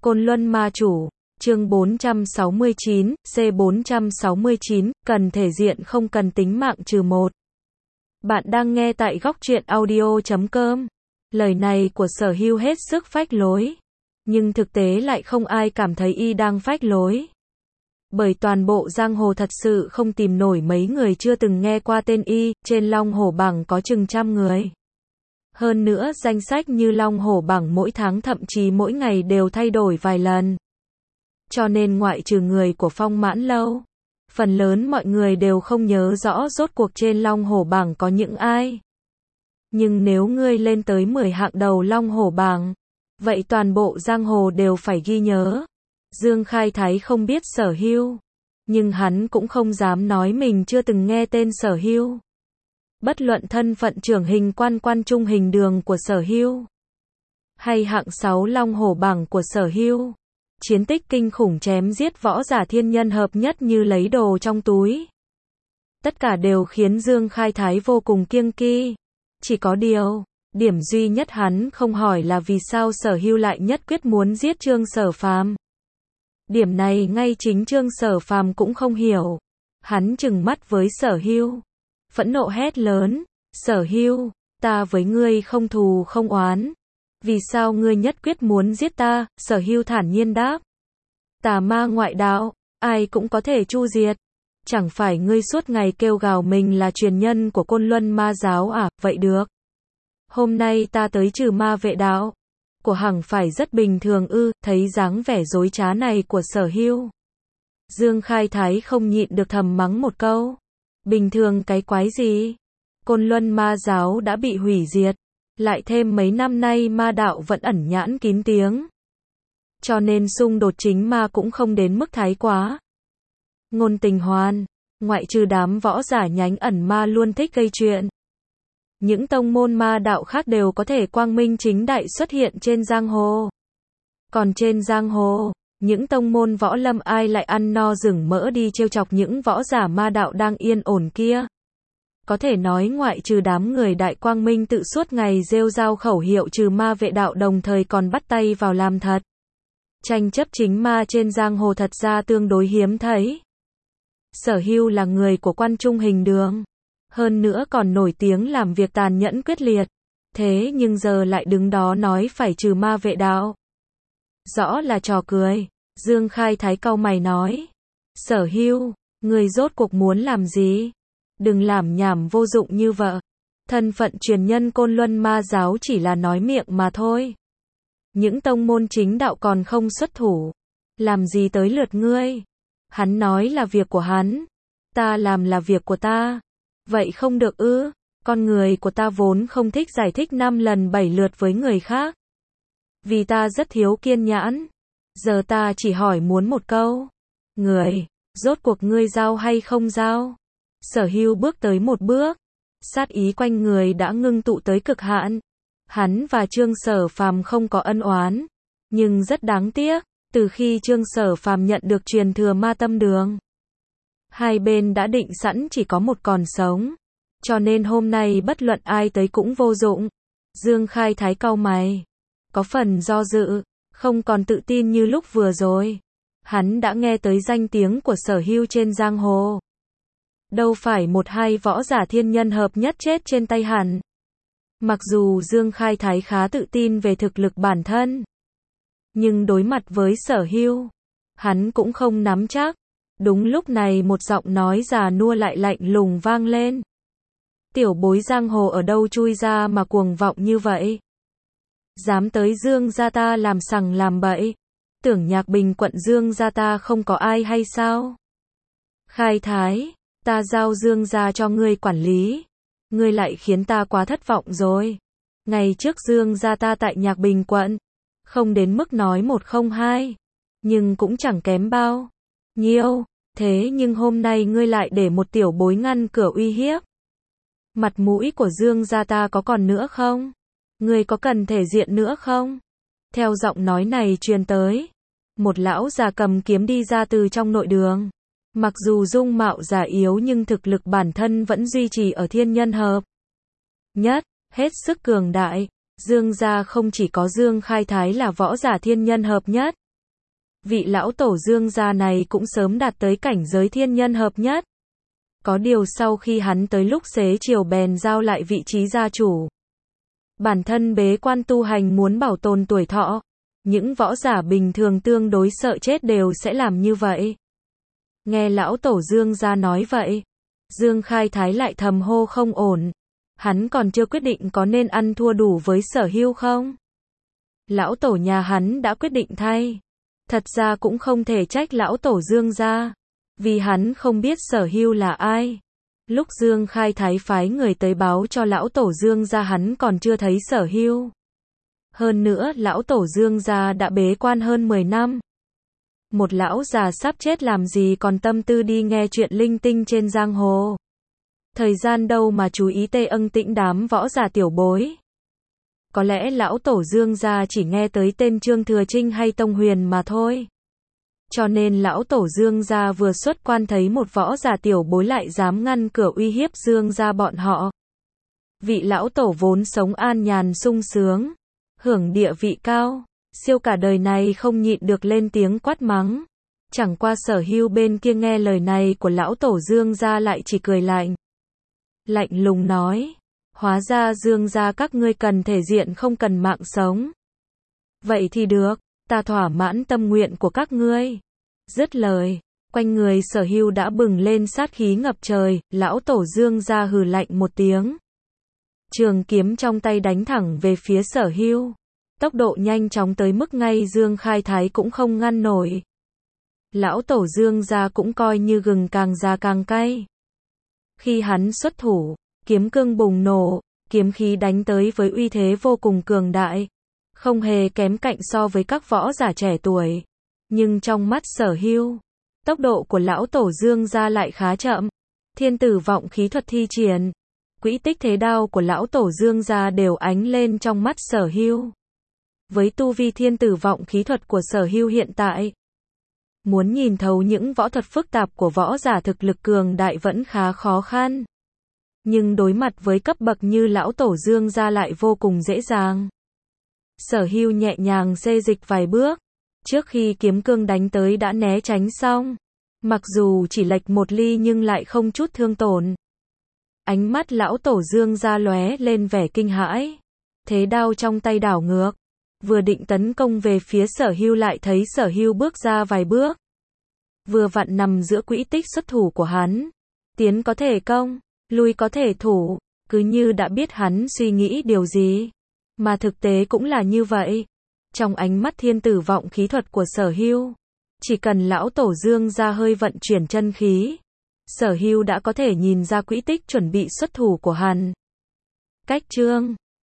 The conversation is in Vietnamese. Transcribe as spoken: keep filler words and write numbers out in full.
Côn Luân Ma Chủ, chương bốn trăm sáu mươi chín, C bốn trăm sáu mươi chín, cần thể diện không cần tính mạng trừ một. Bạn đang nghe tại góc truyện audio chấm com. Lời này của Sở Hưu hết sức phách lối, nhưng thực tế lại không ai cảm thấy y đang phách lối. Bởi toàn bộ giang hồ thật sự không tìm nổi mấy người chưa từng nghe qua tên y, trên Long Hổ bảng có chừng trăm người. Hơn nữa danh sách như Long Hổ bảng mỗi tháng thậm chí mỗi ngày đều thay đổi vài lần. Cho nên ngoại trừ người của Phong Mãn Lâu, phần lớn mọi người đều không nhớ rõ rốt cuộc trên Long Hổ bảng có những ai. Nhưng nếu ngươi lên tới mười hạng đầu Long Hổ bảng, vậy toàn bộ giang hồ đều phải ghi nhớ. Dương Khai Thái không biết Sở Hưu, nhưng hắn cũng không dám nói mình chưa từng nghe tên Sở Hưu. Bất luận thân phận trưởng hình quan quan trung hình đường của Sở Hưu, hay hạng sáu Long Hổ bảng của Sở Hưu, chiến tích kinh khủng chém giết võ giả thiên nhân hợp nhất như lấy đồ trong túi, tất cả đều khiến Dương Khai Thái vô cùng kiêng kỵ. Chỉ có điều, điểm duy nhất hắn không hỏi là vì sao Sở Hưu lại nhất quyết muốn giết Trương Sở Phàm. Điểm này ngay chính Trương Sở Phàm cũng không hiểu. Hắn trừng mắt với Sở Hưu, phẫn nộ hét lớn, Sở Hưu, ta với ngươi không thù không oán, vì sao ngươi nhất quyết muốn giết ta? Sở Hưu thản nhiên đáp, tà ma ngoại đạo, ai cũng có thể chu diệt. Chẳng phải ngươi suốt ngày kêu gào mình là truyền nhân của Côn Luân ma giáo à? Vậy được, hôm nay ta tới trừ ma vệ đạo của hằng phải rất bình thường ư? Thấy dáng vẻ dối trá này của Sở Hưu, Dương Khai Thái không nhịn được thầm mắng một câu, bình thường cái quái gì? Côn Luân ma giáo đã bị hủy diệt, lại thêm mấy năm nay ma đạo vẫn ẩn nhãn kín tiếng, cho nên xung đột chính ma cũng không đến mức thái quá. Ngôn Tình Hoan, ngoại trừ đám võ giả nhánh ẩn ma luôn thích gây chuyện, những tông môn ma đạo khác đều có thể quang minh chính đại xuất hiện trên giang hồ. Còn trên giang hồ, những tông môn võ lâm ai lại ăn no rừng mỡ đi trêu chọc những võ giả ma đạo đang yên ổn kia. Có thể nói ngoại trừ đám người đại quang minh tự suốt ngày rêu rao khẩu hiệu trừ ma vệ đạo đồng thời còn bắt tay vào làm thật. Tranh chấp chính ma trên giang hồ thật ra tương đối hiếm thấy. Sở Hưu là người của quan trung hình đường, hơn nữa còn nổi tiếng làm việc tàn nhẫn quyết liệt. Thế nhưng giờ lại đứng đó nói phải trừ ma vệ đạo. Rõ là trò cười. Dương Khai Thái cau mày nói, Sở Hưu, người rốt cuộc muốn làm gì? Đừng làm nhảm vô dụng như vậy. Thân phận truyền nhân Côn Luân ma giáo chỉ là nói miệng mà thôi. Những tông môn chính đạo còn không xuất thủ, làm gì tới lượt ngươi? Hắn nói là việc của hắn, ta làm là việc của ta. Vậy không được ư? Con người của ta vốn không thích giải thích năm lần bảy lượt với người khác, vì ta rất thiếu kiên nhẫn. Giờ ta chỉ hỏi muốn một câu, người, rốt cuộc ngươi giao hay không giao? Sở Hưu bước tới một bước, sát ý quanh người đã ngưng tụ tới cực hạn. Hắn và Trương Sở Phàm không có ân oán, nhưng rất đáng tiếc, từ khi Trương Sở Phàm nhận được truyền thừa ma tâm đường, hai bên đã định sẵn chỉ có một còn sống, cho nên hôm nay bất luận ai tới cũng vô dụng. Dương Khai Thái cau mày, có phần do dự, không còn tự tin như lúc vừa rồi. Hắn đã nghe tới danh tiếng của Sở Hưu trên giang hồ. Đâu phải một hai võ giả thiên nhân hợp nhất chết trên tay hắn. Mặc dù Dương Khai Thái khá tự tin về thực lực bản thân, nhưng đối mặt với Sở Hưu, hắn cũng không nắm chắc. Đúng lúc này một giọng nói già nua lại lạnh lùng vang lên. Tiểu bối giang hồ ở đâu chui ra mà cuồng vọng như vậy? Dám tới Dương gia ta làm sằng làm bậy? Tưởng Nhạc Bình quận Dương gia ta không có ai hay sao? Khai Thái, ta giao Dương gia cho ngươi quản lý, ngươi lại khiến ta quá thất vọng rồi. Ngày trước Dương gia ta tại Nhạc Bình quận, không đến mức nói một không hai, nhưng cũng chẳng kém bao nhiêu. Thế nhưng hôm nay ngươi lại để một tiểu bối ngăn cửa uy hiếp. Mặt mũi của Dương gia ta có còn nữa không? Ngươi có cần thể diện nữa không? Theo giọng nói này truyền tới, một lão già cầm kiếm đi ra từ trong nội đường. Mặc dù dung mạo già yếu nhưng thực lực bản thân vẫn duy trì ở thiên nhân hợp nhất, hết sức cường đại. Dương gia không chỉ có Dương Khai Thái là võ giả thiên nhân hợp nhất, Vị lão tổ Dương gia này cũng sớm đạt tới cảnh giới thiên nhân hợp nhất. Có điều sau khi hắn tới lúc xế chiều bèn giao lại vị trí gia chủ. Bản thân bế quan tu hành muốn bảo tồn tuổi thọ. Những võ giả bình thường tương đối sợ chết đều sẽ làm như vậy. Nghe lão tổ Dương gia nói vậy, Dương Khai Thái lại thầm hô không ổn. Hắn còn chưa quyết định có nên ăn thua đủ với Sở Hưu không? Lão tổ nhà hắn đã quyết định thay. Thật ra cũng không thể trách lão tổ Dương gia, vì hắn không biết Sở Hưu là ai. Lúc Dương Khai Thái phái người tới báo cho lão tổ Dương gia hắn còn chưa thấy Sở Hưu. Hơn nữa lão tổ Dương gia đã bế quan hơn mười năm. Một lão già sắp chết làm gì còn tâm tư đi nghe chuyện linh tinh trên giang hồ. Thời gian đâu mà chú ý tê âng tĩnh đám võ giả tiểu bối. Có lẽ lão tổ Dương gia chỉ nghe tới tên Trương Thừa Trinh hay Tông Huyền mà thôi. Cho nên lão tổ Dương gia vừa xuất quan thấy một võ giả tiểu bối lại dám ngăn cửa uy hiếp Dương gia bọn họ. Vị lão tổ vốn sống an nhàn sung sướng, hưởng địa vị cao, siêu cả đời này không nhịn được lên tiếng quát mắng. Chẳng qua Sở Hưu bên kia nghe lời này của lão tổ Dương gia lại chỉ cười lạnh. Lạnh lùng nói, hóa ra Dương gia các ngươi cần thể diện không cần mạng sống. Vậy thì được, ta thỏa mãn tâm nguyện của các ngươi. Dứt lời, quanh người Sở Hưu đã bừng lên sát khí ngập trời, lão tổ Dương gia hừ lạnh một tiếng. Trường kiếm trong tay đánh thẳng về phía Sở Hưu. Tốc độ nhanh chóng tới mức ngay Dương Khai Thái cũng không ngăn nổi. Lão tổ Dương gia cũng coi như gừng càng già càng cay. Khi hắn xuất thủ, kiếm cương bùng nổ, kiếm khí đánh tới với uy thế vô cùng cường đại, không hề kém cạnh so với các võ giả trẻ tuổi. Nhưng trong mắt Sở Hưu, tốc độ của lão tổ Dương gia lại khá chậm. Thiên tử vọng khí thuật thi triển, quỹ tích thế đao của lão tổ Dương gia đều ánh lên trong mắt Sở Hưu. Với tu vi thiên tử vọng khí thuật của Sở Hưu hiện tại, muốn nhìn thấu những võ thuật phức tạp của võ giả thực lực cường đại vẫn khá khó khăn. Nhưng đối mặt với cấp bậc như lão tổ Dương gia lại vô cùng dễ dàng. Sở Hưu nhẹ nhàng xê dịch vài bước, trước khi kiếm cương đánh tới đã né tránh xong. Mặc dù chỉ lệch một ly nhưng lại không chút thương tổn. Ánh mắt lão tổ Dương gia lóe lên vẻ kinh hãi. Thế đao trong tay đảo ngược, vừa định tấn công về phía Sở Hưu lại thấy Sở Hưu bước ra vài bước. Vừa vặn nằm giữa quỹ tích xuất thủ của hắn. Tiến có thể công, lui có thể thủ, cứ như đã biết hắn suy nghĩ điều gì. Mà thực tế cũng là như vậy. Trong ánh mắt thiên tử vọng khí thuật của Sở Hưu, chỉ cần lão tổ Dương gia hơi vận chuyển chân khí, Sở Hưu đã có thể nhìn ra quỹ tích chuẩn bị xuất thủ của hắn. Cách chương